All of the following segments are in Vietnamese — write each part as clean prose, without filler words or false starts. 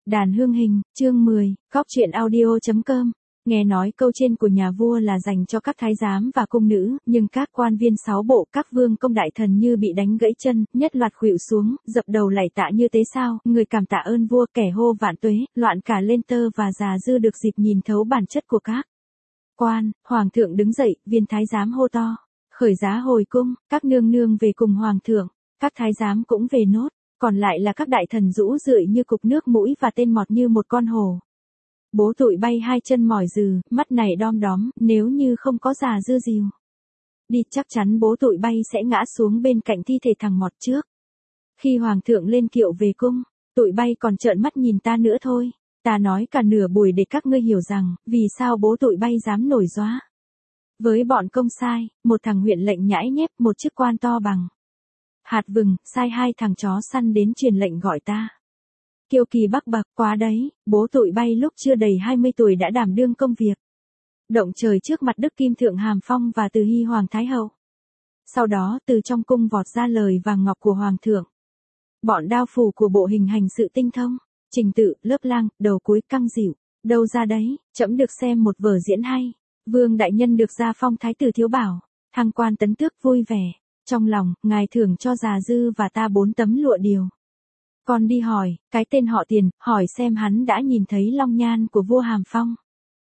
Đàn hương hình, chương 10, góc truyện audio.com. Nghe nói câu trên của nhà vua là dành cho các thái giám và cung nữ, nhưng các quan viên sáu bộ, các vương công đại thần như bị đánh gãy chân, nhất loạt khuỵu xuống, dập đầu lạy tạ như thế sao, người cảm tạ ơn vua, kẻ hô vạn tuế, loạn cả lên tơ và già dư được dịp nhìn thấu bản chất của các quan. Hoàng thượng đứng dậy, viên thái giám hô to, khởi giá hồi cung, các nương nương về cùng hoàng thượng, các thái giám cũng về nốt. Còn lại là các đại thần rũ rượi như cục nước mũi và tên mọt như một con hổ. Bố tụi bay hai chân mỏi dừ, mắt này đom đóm, nếu như không có già dư dìu đi chắc chắn bố tụi bay sẽ ngã xuống bên cạnh thi thể thằng mọt trước. Khi hoàng thượng lên kiệu về cung, tụi bay còn trợn mắt nhìn ta nữa thôi. Ta nói cả nửa buổi để các ngươi hiểu rằng, vì sao bố tụi bay dám nổi róa với bọn công sai, một thằng huyện lệnh nhãi nhép, một chức quan to bằng hạt vừng, sai hai thằng chó săn đến truyền lệnh gọi ta. Kiêu kỳ bắc bạc quá đấy, bố tụi bay lúc chưa đầy 20 tuổi đã đảm đương công việc động trời trước mặt Đức Kim Thượng Hàm Phong và Từ Hy Hoàng Thái Hậu. Sau đó từ trong cung vọt ra lời vàng ngọc của Hoàng thượng. Bọn đao phủ của bộ hình hành sự tinh thông, trình tự, lớp lang, đầu cuối căng dịu. Đâu ra đấy, trẫm được xem một vở diễn hay. Vương đại nhân được gia phong thái tử thiếu bảo, thăng quan tấn tước vui vẻ. Trong lòng, ngài thưởng cho già dư và ta 4 tấm lụa điều. Con đi hỏi, cái tên họ Tiền, hỏi xem hắn đã nhìn thấy long nhan của vua Hàm Phong.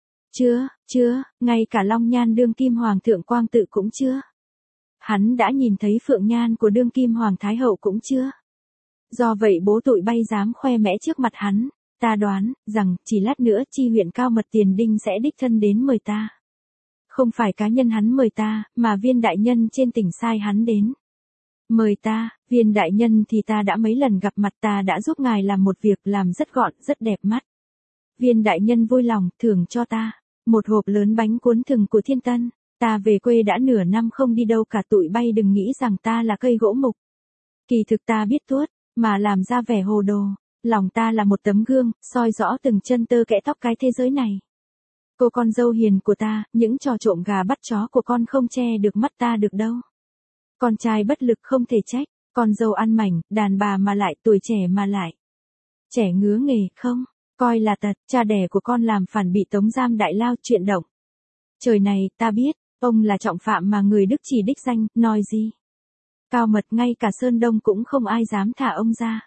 Chưa, ngay cả long nhan đương kim hoàng thượng Quang Tự cũng chưa. Hắn đã nhìn thấy phượng nhan của đương kim hoàng thái hậu cũng chưa. Do vậy bố tụi bay dám khoe mẽ trước mặt hắn, ta đoán, rằng, chỉ lát nữa chi huyện Cao Mật Tiền Đinh sẽ đích thân đến mời ta. Không phải cá nhân hắn mời ta, mà viên đại nhân trên tỉnh sai hắn đến mời ta. Viên đại nhân thì ta đã mấy lần gặp mặt, ta đã giúp ngài làm một việc làm rất gọn, rất đẹp mắt. Viên đại nhân vui lòng thưởng cho ta một hộp lớn bánh cuốn thừng của Thiên Tân. Ta về quê đã nửa năm không đi đâu cả, tụi bay đừng nghĩ rằng ta là cây gỗ mục. Kỳ thực ta biết tuốt, mà làm ra vẻ hồ đồ. Lòng ta là một tấm gương, soi rõ từng chân tơ kẽ tóc cái thế giới này. Cô con dâu hiền của ta, những trò trộm gà bắt chó của con không che được mắt ta được đâu. Con trai bất lực không thể trách, con dâu ăn mảnh, đàn bà mà lại tuổi trẻ mà lại trẻ ngứa nghề không, coi là tật, cha đẻ của con làm phản bị tống giam đại lao, chuyện động trời này, ta biết, ông là trọng phạm mà người Đức chỉ đích danh, nói gì. Cao Mật ngay cả Sơn Đông cũng không ai dám thả ông ra.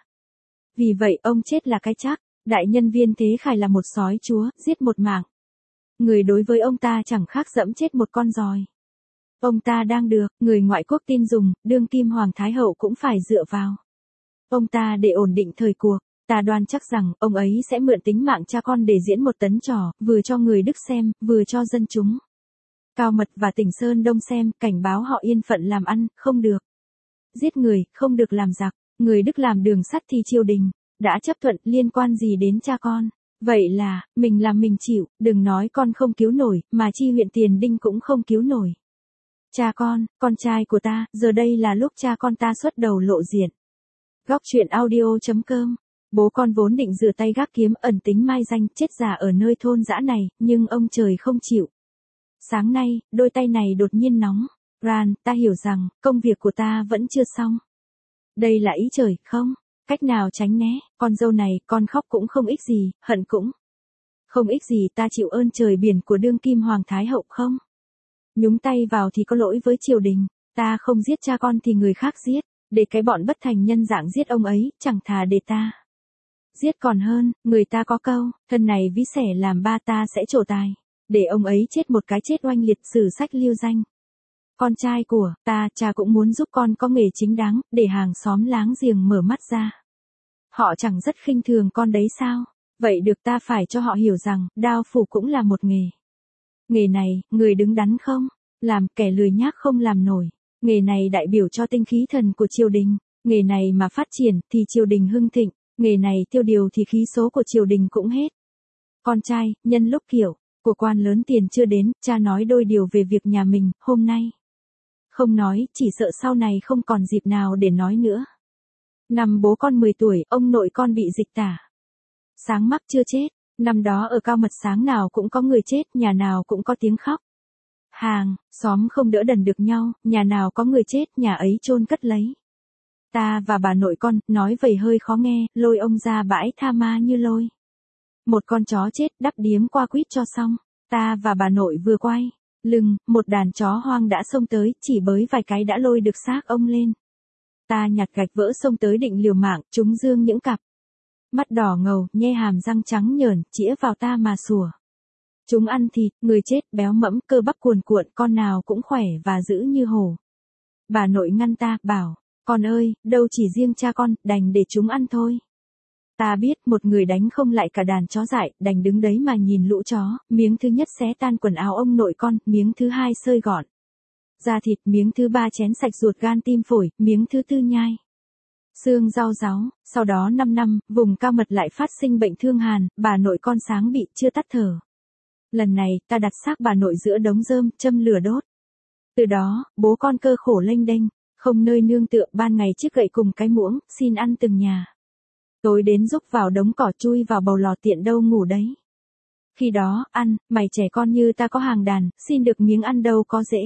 Vì vậy ông chết là cái chắc, đại nhân Viên Thế Khải là một sói chúa, giết một mạng người đối với ông ta chẳng khác dẫm chết một con giòi. Ông ta đang được người ngoại quốc tin dùng, đương kim hoàng thái hậu cũng phải dựa vào ông ta để ổn định thời cuộc. Ta đoan chắc rằng ông ấy sẽ mượn tính mạng cha con để diễn một tấn trò, vừa cho người Đức xem, vừa cho dân chúng Cao Mật và tỉnh Sơn Đông xem, cảnh báo họ yên phận làm ăn, không được giết người, không được làm giặc. Người Đức làm đường sắt thì triều đình đã chấp thuận, liên quan gì đến cha con. Vậy là, mình làm mình chịu, đừng nói con không cứu nổi, mà chi huyện Tiền Đinh cũng không cứu nổi cha con trai của ta. Giờ đây là lúc cha con ta xuất đầu lộ diện. Góc truyện audio.com. Bố con vốn định rửa tay gác kiếm, ẩn tính mai danh, chết già ở nơi thôn dã này, nhưng ông trời không chịu. Sáng nay, đôi tay này đột nhiên nóng. Ran, ta hiểu rằng, công việc của ta vẫn chưa xong. Đây là ý trời, không cách nào tránh né. Con dâu này, con khóc cũng không ích gì, hận cũng không ích gì. Ta chịu ơn trời biển của đương kim hoàng thái hậu không nhúng tay vào thì có lỗi với triều đình. Ta không giết cha con thì người khác giết, để cái bọn bất thành nhân dạng giết ông ấy, chẳng thà để ta giết còn hơn. Người ta có câu, thân này ví xẻ làm ba, ta sẽ trổ tài để ông ấy chết một cái chết oanh liệt, sử sách lưu danh. Con trai của ta, cha cũng muốn giúp con có nghề chính đáng, để hàng xóm láng giềng mở mắt ra. Họ chẳng rất khinh thường con đấy sao? Vậy được, ta phải cho họ hiểu rằng, đao phủ cũng là một nghề. Nghề này, người đứng đắn không làm, kẻ lười nhác không làm nổi. Nghề này đại biểu cho tinh khí thần của triều đình. Nghề này mà phát triển, thì triều đình hưng thịnh. Nghề này tiêu điều thì khí số của triều đình cũng hết. Con trai, nhân lúc kiểu của quan lớn tiền chưa đến, cha nói đôi điều về việc nhà mình, hôm nay không nói, chỉ sợ sau này không còn dịp nào để nói nữa. Năm bố con 10 tuổi, ông nội con bị dịch tả sáng mắc chưa chết. Năm đó ở Cao Mật sáng nào cũng có người chết, nhà nào cũng có tiếng khóc. Hàng xóm không đỡ đần được nhau, nhà nào có người chết, nhà ấy chôn cất lấy. Ta và bà nội con, nói vậy hơi khó nghe, lôi ông ra bãi tha ma như lôi Một con chó chết đắp điếm qua quýt cho xong. Ta và bà nội vừa quay lưng, một đàn chó hoang đã xông tới, chỉ bới vài cái đã lôi được xác ông lên. Ta nhặt gạch vỡ xông tới định liều mạng, chúng dương những cặp mắt đỏ ngầu, nhe hàm răng trắng nhởn, chĩa vào ta mà sủa. Chúng ăn thịt, người chết, béo mẫm, cơ bắp cuồn cuộn, con nào cũng khỏe và dữ như hổ. Bà nội ngăn ta, bảo, con ơi, đâu chỉ riêng cha con, đành để chúng ăn thôi. Ta biết một người đánh không lại cả đàn chó dại, đành đứng đấy mà nhìn lũ chó, miếng thứ nhất xé tan quần áo ông nội con, miếng thứ hai xơi gọn da thịt, miếng thứ ba chén sạch ruột gan tim phổi, miếng thứ tư nhai xương rau ráu. Sau đó 5 năm, vùng cao mật lại phát sinh bệnh thương hàn, bà nội con sáng bị chưa tắt thở. Lần này, ta đặt xác bà nội giữa đống rơm, châm lửa đốt. Từ đó, bố con cơ khổ lênh đênh, không nơi nương tựa, ban ngày chiếc gậy cùng cái muỗng, xin ăn từng nhà. Tối đến rúc vào đống cỏ, chui vào bầu lò, tiện đâu ngủ đấy. Khi đó, ăn, mày trẻ con như ta có hàng đàn, xin được miếng ăn đâu có dễ.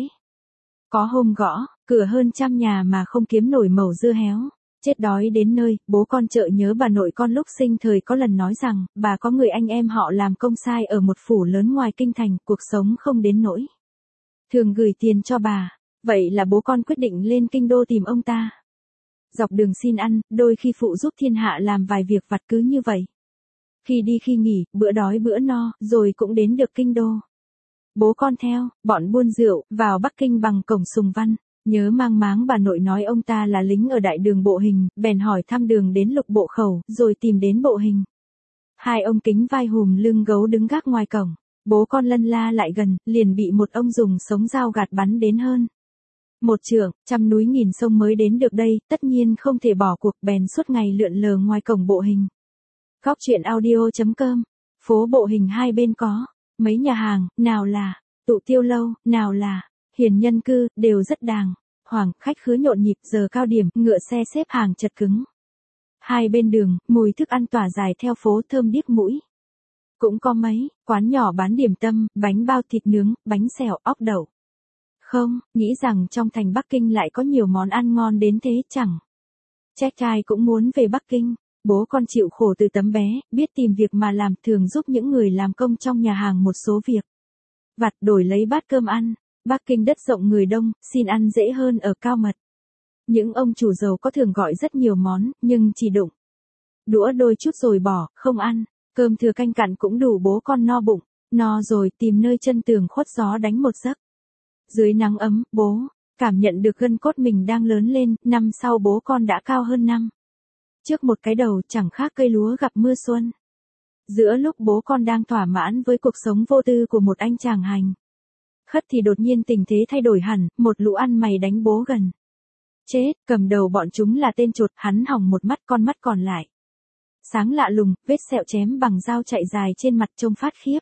Có hôm gõ cửa hơn 100 nhà mà không kiếm nổi mẩu dưa héo. Chết đói đến nơi, bố con chợ nhớ bà nội con lúc sinh thời có lần nói rằng, bà có người anh em họ làm công sai ở một phủ lớn ngoài kinh thành, cuộc sống không đến nỗi thường gửi tiền cho bà. Vậy là bố con quyết định lên kinh đô tìm ông ta. Dọc đường xin ăn, đôi khi phụ giúp thiên hạ làm vài việc vặt cứ như vậy. Khi đi khi nghỉ, bữa đói bữa no, rồi cũng đến được kinh đô. Bố con theo, bọn buôn rượu, vào Bắc Kinh bằng cổng Sùng Văn. Nhớ mang máng bà nội nói ông ta là lính ở đại đường Bộ Hình, bèn hỏi thăm đường đến Lục Bộ Khẩu, rồi tìm đến Bộ Hình. Hai ông kính vai hùm lưng gấu đứng gác ngoài cổng. Bố con lân la lại gần, liền bị một ông dùng sống dao gạt bắn đến hơn một trượng, trăm núi nghìn sông mới đến được đây, tất nhiên không thể bỏ cuộc, bèn suốt ngày lượn lờ ngoài cổng Bộ Hình. Góc truyện audio.com. Phố Bộ Hình hai bên có mấy nhà hàng, nào là tụ tiêu lâu, nào là hiền nhân cư, đều rất đàng hoàng, khách khứa nhộn nhịp, giờ cao điểm, ngựa xe xếp hàng chật cứng. Hai bên đường, mùi thức ăn tỏa dài theo phố thơm điếc mũi. Cũng có mấy quán nhỏ bán điểm tâm, bánh bao thịt nướng, bánh xèo, ốc đậu. Không, nghĩ rằng trong thành Bắc Kinh lại có nhiều món ăn ngon đến thế chẳng. Trách trai cũng muốn về Bắc Kinh. Bố con chịu khổ từ tấm bé, biết tìm việc mà làm, thường giúp những người làm công trong nhà hàng một số việc vặt đổi lấy bát cơm ăn. Bắc Kinh đất rộng người đông, xin ăn dễ hơn ở cao mật. Những ông chủ giàu có thường gọi rất nhiều món, nhưng chỉ đụng đũa đôi chút rồi bỏ, không ăn. Cơm thừa canh cặn cũng đủ bố con no bụng. No rồi tìm nơi chân tường khuất gió đánh một giấc. Dưới nắng ấm, bố cảm nhận được gân cốt mình đang lớn lên, năm sau bố con đã cao hơn năm trước một cái đầu, chẳng khác cây lúa gặp mưa xuân. Giữa lúc bố con đang thỏa mãn với cuộc sống vô tư của một anh chàng hành khất thì đột nhiên tình thế thay đổi hẳn, một lũ ăn mày đánh bố gần chết, cầm đầu bọn chúng là tên chuột, hắn hỏng một mắt, con mắt còn lại sáng lạ lùng, vết sẹo chém bằng dao chạy dài trên mặt trông phát khiếp.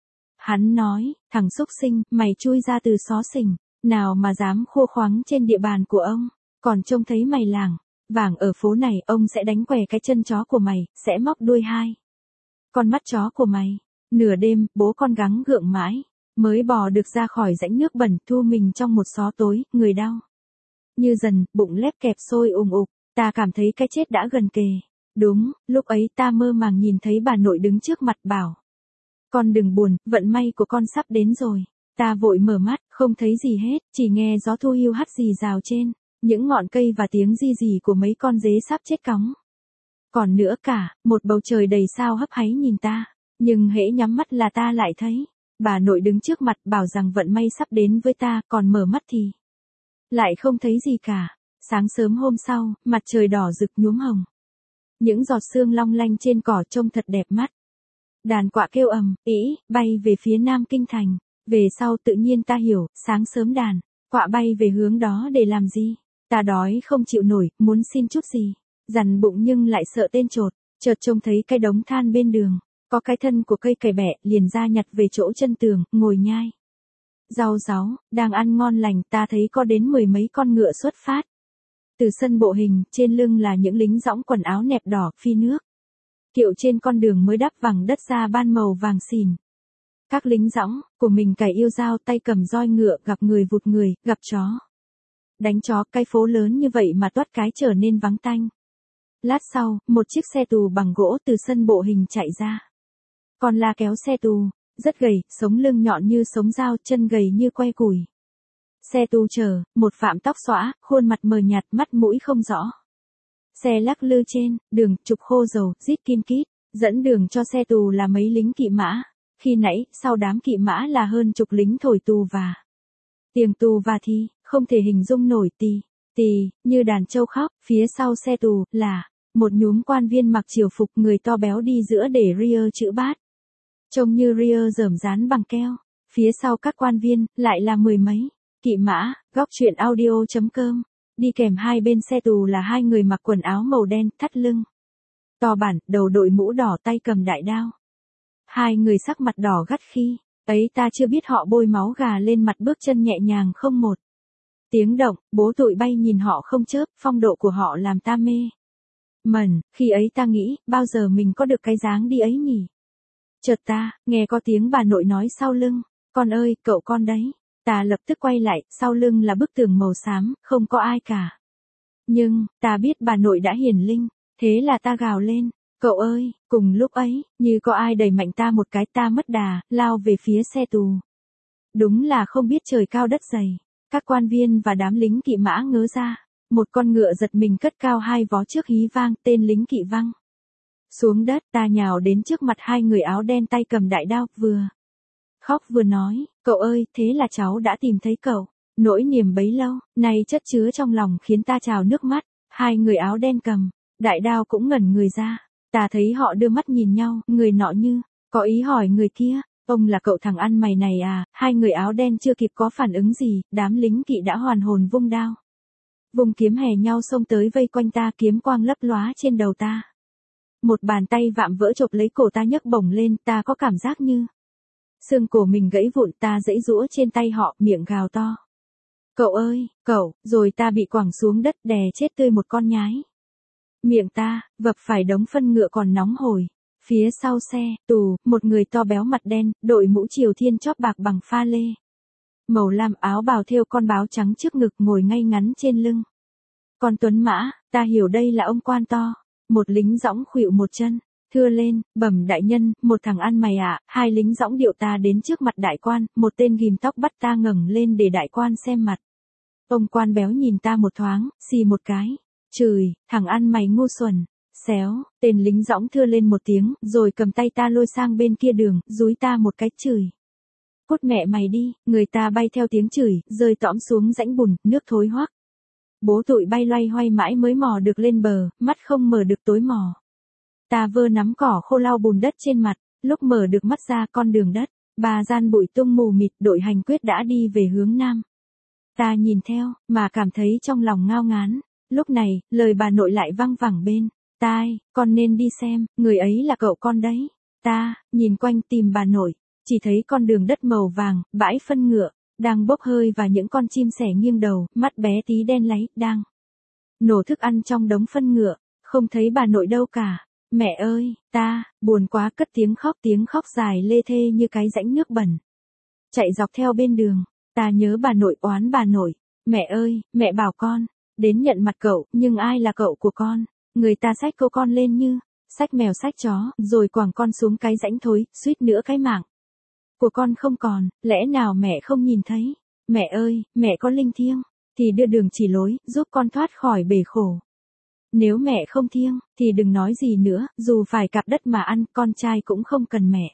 Hắn nói, thằng xúc sinh, mày chui ra từ xó xỉnh, nào mà dám khua khoáng trên địa bàn của ông, còn trông thấy mày làng vàng ở phố này, ông sẽ đánh què cái chân chó của mày, sẽ móc đuôi hai con mắt chó của mày. Nửa đêm, bố con gắng gượng mãi, mới bò được ra khỏi rãnh nước bẩn, thu mình trong một xó tối, người đau như dần, bụng lép kẹp sôi ùng ục, ta cảm thấy cái chết đã gần kề. Đúng, lúc ấy ta mơ màng nhìn thấy bà nội đứng trước mặt bảo, con đừng buồn, vận may của con sắp đến rồi. Ta vội mở mắt, không thấy gì hết, chỉ nghe gió thu hiu hắt rì rào trên những ngọn cây và tiếng ri rì của mấy con dế sắp chết cóng. Còn nữa cả, một bầu trời đầy sao hấp háy nhìn ta, nhưng hễ nhắm mắt là ta lại thấy bà nội đứng trước mặt bảo rằng vận may sắp đến với ta, còn mở mắt thì lại không thấy gì cả. Sáng sớm hôm sau, mặt trời đỏ rực nhuốm hồng. Những giọt sương long lanh trên cỏ trông thật đẹp mắt. Đàn quạ kêu ầm ĩ, bay về phía Nam Kinh thành. Về sau tự nhiên ta hiểu, sáng sớm đàn quạ bay về hướng đó để làm gì? Ta đói không chịu nổi, muốn xin chút gì, dằn bụng nhưng lại sợ tên chột. Chợt trông thấy cái đống than bên đường, có cái thân của cây cày bẹ, liền ra nhặt về chỗ chân tường, ngồi nhai rau ráu, đang ăn ngon lành. Ta thấy có đến 10 mấy con ngựa xuất phát từ sân Bộ Hình, trên lưng là những lính dõng quần áo nẹp đỏ, phi nước kiệu trên con đường mới đắp vàng đất ra ban màu vàng xìn. Các lính dõng của mình cày yêu dao, tay cầm roi ngựa, gặp người vụt người, gặp chó đánh chó. Cái phố lớn như vậy mà toát cái trở nên vắng tanh. Lát sau, một chiếc xe tù bằng gỗ từ sân Bộ Hình chạy ra. Con la kéo xe tù, rất gầy, sống lưng nhọn như sống dao, chân gầy như que củi. Xe tù chở, một phạm tóc xõa, khuôn mặt mờ nhạt, mắt mũi không rõ. Xe lắc lư trên, đường, trục khô dầu, rít kim kít, dẫn đường cho xe tù là mấy lính kỵ mã. Khi nãy, sau đám kỵ mã là hơn chục lính thổi tù và. Tiếng tù và thì, không thể hình dung nổi tì, như đàn trâu khóc, phía sau xe tù, là, một nhúm quan viên mặc triều phục người to béo đi giữa để ria chữ bát. Trông như ria rởm dán bằng keo, phía sau các quan viên, lại là mười mấy, kỵ mã, góc truyện audio.com. Đi kèm hai bên xe tù là hai người mặc quần áo màu đen, thắt lưng to bản, đầu đội mũ đỏ, tay cầm đại đao. Hai người sắc mặt đỏ gắt khi ấy ta chưa biết họ bôi máu gà lên mặt, bước chân nhẹ nhàng không một tiếng động, bố tụi bay nhìn họ không chớp, phong độ của họ làm ta mê mẩn, khi ấy ta nghĩ, bao giờ mình có được cái dáng đi ấy nhỉ? Chợt ta, nghe có tiếng bà nội nói sau lưng, con ơi, cậu con đấy. Ta lập tức quay lại, sau lưng là bức tường màu xám, không có ai cả. Nhưng, ta biết bà nội đã hiển linh, thế là ta gào lên, cậu ơi, cùng lúc ấy, như có ai đẩy mạnh ta một cái, ta mất đà, lao về phía xe tù. Đúng là không biết trời cao đất dày, các quan viên và đám lính kỵ mã ngớ ra, một con ngựa giật mình cất cao hai vó trước hí vang, tên lính kỵ văng xuống đất, ta nhào đến trước mặt hai người áo đen tay cầm đại đao, vừa khóc vừa nói, cậu ơi, thế là cháu đã tìm thấy cậu. Nỗi niềm bấy lâu, nay chất chứa trong lòng khiến ta trào nước mắt. Hai người áo đen cầm đại đao cũng ngẩn người ra. Ta thấy họ đưa mắt nhìn nhau, người nọ như có ý hỏi người kia, ông là cậu thằng ăn mày này à? Hai người áo đen chưa kịp có phản ứng gì, đám lính kỵ đã hoàn hồn vung đao, vùng kiếm hè nhau xông tới vây quanh ta, kiếm quang lấp lóa trên đầu ta. Một bàn tay vạm vỡ chộp lấy cổ ta nhấc bổng lên, ta có cảm giác như xương cổ mình gãy vụn, ta giãy giũa trên tay họ, miệng gào to. Cậu ơi, cậu, rồi ta bị quẳng xuống đất đè chết tươi một con nhái. Miệng ta, vấp phải đống phân ngựa còn nóng hổi. Phía sau xe, tù, một người to béo mặt đen, đội mũ Triều Thiên chóp bạc bằng pha lê. Màu lam, áo bào thêu con báo trắng trước ngực, ngồi ngay ngắn trên lưng. Con tuấn mã, ta hiểu đây là ông quan to. Một lính dõng khuỵu một chân. Thưa lên, bẩm đại nhân, một thằng ăn mày ạ. Hai lính dõng điệu ta đến trước mặt đại quan, một tên ghim tóc bắt ta ngẩng lên để đại quan xem mặt. Ông quan béo nhìn ta một thoáng, xì một cái, chửi, thằng ăn mày ngu xuẩn, xéo. Tên lính dõng thưa lên một tiếng, rồi cầm tay ta lôi sang bên kia đường, dúi ta một cái chửi. Cút mẹ mày đi, người ta bay theo tiếng chửi, rơi tõm xuống rãnh bùn, nước thối hoắc. Bố tụi bay loay hoay mãi mới mò được lên bờ, mắt không mở được tối mò. Ta vơ nắm cỏ khô lau bùn đất trên mặt, lúc mở được mắt ra con đường đất, bà gian bụi tung mù mịt, đội hành quyết đã đi về hướng nam. Ta nhìn theo, mà cảm thấy trong lòng ngao ngán. Lúc này, lời bà nội lại văng vẳng bên tai, con nên đi xem, người ấy là cậu con đấy. Ta, nhìn quanh tìm bà nội, chỉ thấy con đường đất màu vàng, bãi phân ngựa, đang bốc hơi và những con chim sẻ nghiêng đầu, mắt bé tí đen láy, đang nổ thức ăn trong đống phân ngựa, không thấy bà nội đâu cả. Mẹ ơi, ta, buồn quá cất tiếng khóc dài lê thê như cái rãnh nước bẩn. Chạy dọc theo bên đường, ta nhớ bà nội, oán bà nội. Mẹ ơi, mẹ bảo con đến nhận mặt cậu, nhưng ai là cậu của con? Người ta xách cô con lên như xách mèo xách chó, rồi quẳng con xuống cái rãnh thối, suýt nữa cái mạng của con không còn, lẽ nào mẹ không nhìn thấy? Mẹ ơi, mẹ có linh thiêng thì đưa đường chỉ lối, giúp con thoát khỏi bể khổ. Nếu mẹ không thiêng, thì đừng nói gì nữa, dù phải cặp đất mà ăn, con trai cũng không cần mẹ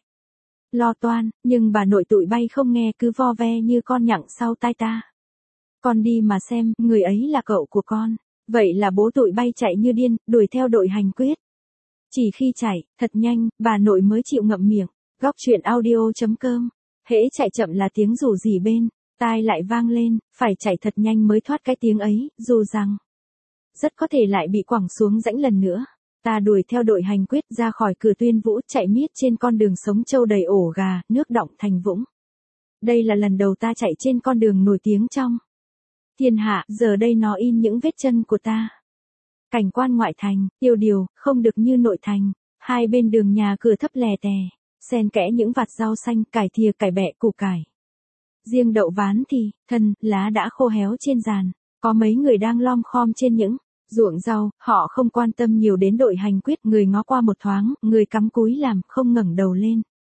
lo toan, nhưng bà nội tụi bay không nghe, cứ vo ve như con nhặng sau tai ta. Con đi mà xem, người ấy là cậu của con. Vậy là bố tụi bay chạy như điên, đuổi theo đội hành quyết. Chỉ khi chạy, thật nhanh, bà nội mới chịu ngậm miệng. Góc truyện audio.com. Hễ chạy chậm là tiếng rủ rỉ bên tai lại vang lên, phải chạy thật nhanh mới thoát cái tiếng ấy, dù rằng rất có thể lại bị quẳng xuống rãnh lần nữa. Ta đuổi theo đội hành quyết ra khỏi cửa Tuyên Vũ, chạy miết trên con đường sống trâu đầy ổ gà, nước đọng thành vũng. Đây là lần đầu ta chạy trên con đường nổi tiếng trong thiên hạ, giờ đây nó in những vết chân của ta. Cảnh quan ngoại thành, tiêu điều, không được như nội thành. Hai bên đường nhà cửa thấp lè tè, xen kẽ những vạt rau xanh, cải thìa, cải bẹ, củ cải. Riêng đậu ván thì, thân, lá đã khô héo trên giàn. Có mấy người đang lom khom trên những ruộng rau, họ không quan tâm nhiều đến đội hành quyết, người ngó qua một thoáng, người cắm cúi làm, không ngẩng đầu lên.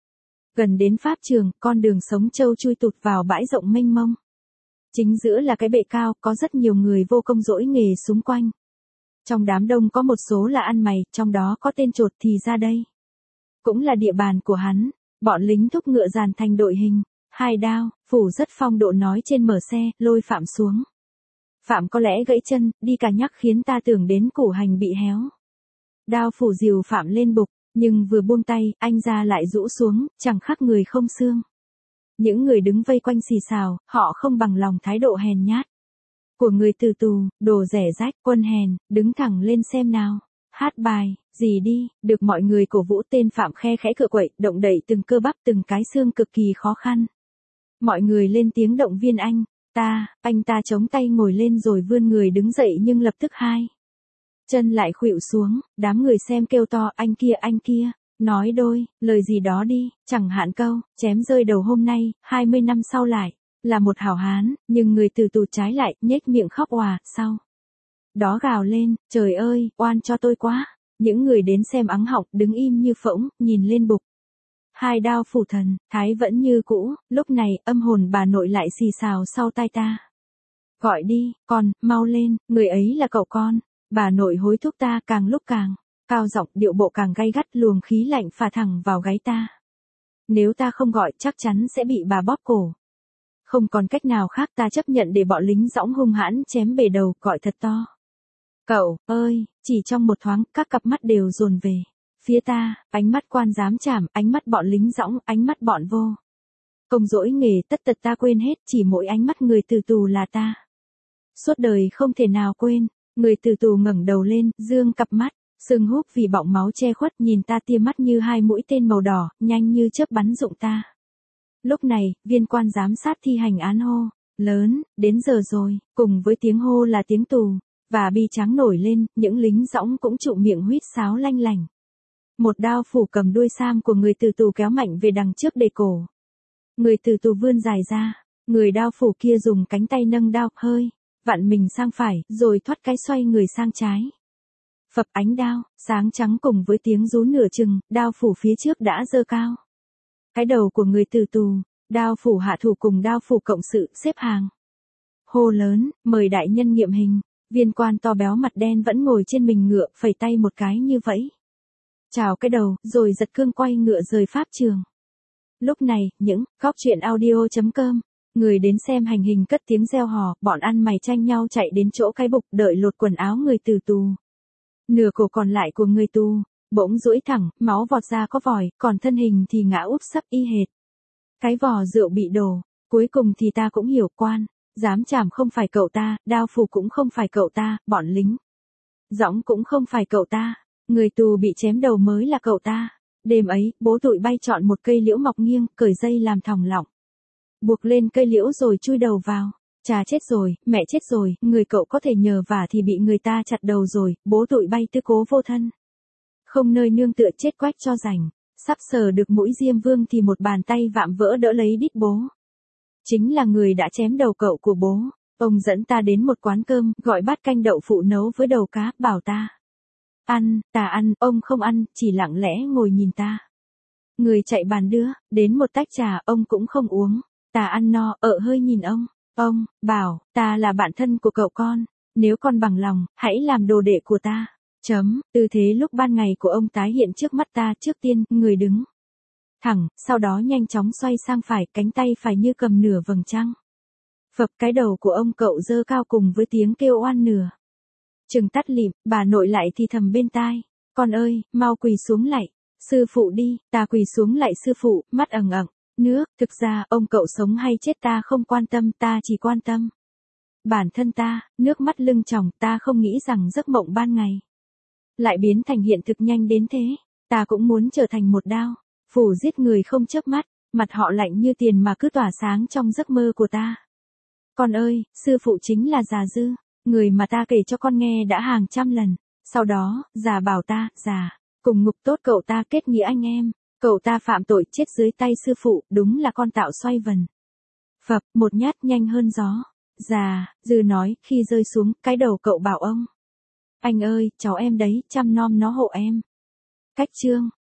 Gần đến pháp trường, con đường sống trâu chui tụt vào bãi rộng mênh mông. Chính giữa là cái bệ cao, có rất nhiều người vô công dỗi nghề xung quanh. Trong đám đông có một số là ăn mày, trong đó có tên chột thì ra đây. Cũng là địa bàn của hắn, bọn lính thúc ngựa dàn thành đội hình, 2 đao, Phủ rất phong độ nói trên mở xe, lôi Phạm xuống. Phạm có lẽ gãy chân, đi cả nhắc khiến ta tưởng đến củ hành bị héo. Đao Phủ dìu Phạm lên bục, nhưng vừa buông tay, anh ra lại rũ xuống, chẳng khác người không xương. Những người đứng vây quanh xì xào, họ không bằng lòng thái độ hèn nhát của người từ tù, đồ rẻ rách, quân hèn, đứng thẳng lên xem nào. Hát bài, gì đi, được mọi người cổ vũ. Tên Phạm khe khẽ cựa quậy, động đậy từng cơ bắp từng cái xương cực kỳ khó khăn. Mọi người lên tiếng động viên anh ta chống tay ngồi lên rồi vươn người đứng dậy nhưng lập tức 2 chân lại khuỵu xuống, đám người xem kêu to anh kia, nói đôi, lời gì đó đi, chẳng hạn câu, chém rơi đầu hôm nay, 20 năm sau lại, là một hảo hán, nhưng người từ tù trái lại, nhếch miệng khóc òa, sau. Đó gào lên, trời ơi, oan cho tôi quá, những người đến xem ắng họng, đứng im như phỗng, nhìn lên bục. 2 đao Phủ thần, thái vẫn như cũ, lúc này, âm hồn bà nội lại xì xào sau tai ta. Gọi đi, con, mau lên, người ấy là cậu con. Bà nội hối thúc ta càng lúc càng cao giọng, điệu bộ càng gay gắt, luồng khí lạnh phả thẳng vào gáy ta. Nếu ta không gọi chắc chắn sẽ bị bà bóp cổ. Không còn cách nào khác, ta chấp nhận để bọn lính dõng hung hãn chém bề đầu, gọi thật to. Cậu ơi, chỉ trong một thoáng, các cặp mắt đều dồn về phía ta, ánh mắt quan giám trảm, ánh mắt bọn lính dõng, ánh mắt bọn vô công dỗi nghề, tất tật ta quên hết, chỉ mỗi ánh mắt người từ tù là ta suốt đời không thể nào quên. Người từ tù ngẩng đầu lên, dương cặp mắt, sưng húp vì bọng máu che khuất, nhìn ta, tia mắt như 2 mũi tên màu đỏ, nhanh như chớp bắn dụng ta. Lúc này, viên quan giám sát thi hành án hô lớn, đến giờ rồi, cùng với tiếng hô là tiếng tù, và bi tráng nổi lên, những lính dõng cũng trụm miệng huýt sáo lanh lảnh. Một đao Phủ cầm đuôi sam của người từ tù kéo mạnh về đằng trước để cổ. Người từ tù vươn dài ra, người đao Phủ kia dùng cánh tay nâng đao, hơi vặn mình sang phải, rồi thoát cái xoay người sang trái. Phập ánh đao, sáng trắng cùng với tiếng rú nửa chừng, đao Phủ phía trước đã giơ cao cái đầu của người từ tù, đao Phủ hạ thủ cùng đao Phủ cộng sự, xếp hàng. Hô lớn, mời đại nhân nghiệm hình, viên quan to béo mặt đen vẫn ngồi trên mình ngựa, phẩy tay một cái như vẫy chào cái đầu, rồi giật cương quay ngựa rời pháp trường. Lúc này, những góc truyện audio.com người đến xem hành hình cất tiếng reo hò, bọn ăn mày tranh nhau chạy đến chỗ cái bục đợi lột quần áo người từ tù. Nửa cổ còn lại của người tù, bỗng duỗi thẳng, máu vọt ra có vòi, còn thân hình thì ngã úp sấp y hệt. Cái vò rượu bị đổ, cuối cùng thì ta cũng hiểu, quan giám trảm không phải cậu ta, đao Phủ cũng không phải cậu ta, bọn lính dõng cũng không phải cậu ta, người tù bị chém đầu mới là cậu ta. Đêm ấy, bố tụi bay chọn một cây liễu mọc nghiêng, cởi dây làm thòng lọng, buộc lên cây liễu rồi chui đầu vào. Cha chết rồi, mẹ chết rồi, người cậu có thể nhờ vả thì bị người ta chặt đầu rồi, bố tụi bay tư cố vô thân. Không nơi nương tựa, chết quách cho rảnh. Sắp sờ được mũi Diêm Vương thì một bàn tay vạm vỡ đỡ lấy đít bố. Chính là người đã chém đầu cậu của bố. Ông dẫn ta đến một quán cơm, gọi bát canh đậu phụ nấu với đầu cá, bảo ta ăn, ta ăn, ông không ăn, chỉ lặng lẽ ngồi nhìn ta. Người chạy bàn đưa, đến một tách trà, ông cũng không uống. Ta ăn no, hơi nhìn ông. Ông bảo, ta là bạn thân của cậu con, nếu con bằng lòng, hãy làm đồ đệ của ta. Tư thế lúc ban ngày của ông tái hiện trước mắt ta, trước tiên, người đứng thẳng, sau đó nhanh chóng xoay sang phải, cánh tay phải như cầm nửa vầng trăng. Phập cái đầu của ông cậu dơ cao cùng với tiếng kêu oan nửa chừng tắt lịm, bà nội lại thì thầm bên tai, con ơi, mau quỳ xuống lạy sư phụ đi. Ta quỳ xuống lạy sư phụ, mắt ẩn ẩn nước. Thực ra, ông cậu sống hay chết ta không quan tâm, ta chỉ quan tâm bản thân ta. Nước mắt lưng tròng, ta không nghĩ rằng giấc mộng ban ngày lại biến thành hiện thực nhanh đến thế. Ta cũng muốn trở thành một đao Phủ giết người không chớp mắt, mặt họ lạnh như tiền mà cứ tỏa sáng trong giấc mơ của ta. Con ơi, sư phụ chính là già Dư, người mà ta kể cho con nghe đã hàng trăm lần. Sau đó, già bảo ta, già, cùng ngục tốt cậu ta kết nghĩa anh em. Cậu ta phạm tội chết dưới tay sư phụ, đúng là con tạo xoay vần. Phập, một nhát nhanh hơn gió. Già, Dư nói, khi rơi xuống, cái đầu cậu bảo ông. Anh ơi, cháu em đấy, chăm nom nó hộ em. Cách chương.